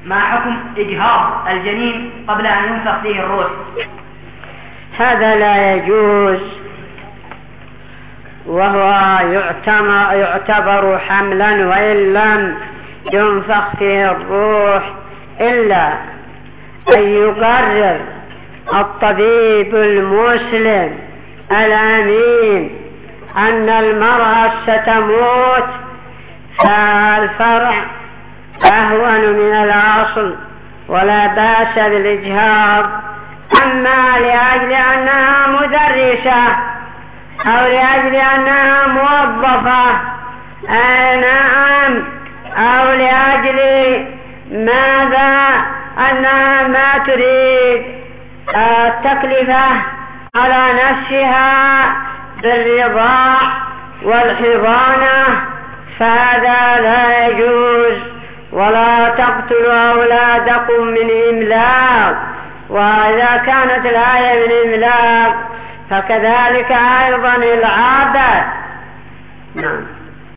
ما حكم إجهاض الجنين قبل أن ينفخ فيه الروح؟ هذا لا يجوز، وهو يعتبر حملا وإن لم ينفخ فيه الروح، إلا أن يقرر الطبيب المسلم الأمين أن المرأة ستموت، فالفرع أهون من الأصل ولا بأس بالإجهاض. أما لأجل أنها مدرسة أو لأجل أنها موظفة نعم، أو لأجل ماذا أنها ما تريد التكلفة على نفسها بالرضاع والحضانة، فهذا لا يجوز. ولا تقتلوا أولادكم من إملاق، وإذا كانت الآية من إملاق فكذلك أيضا العبث. نعم.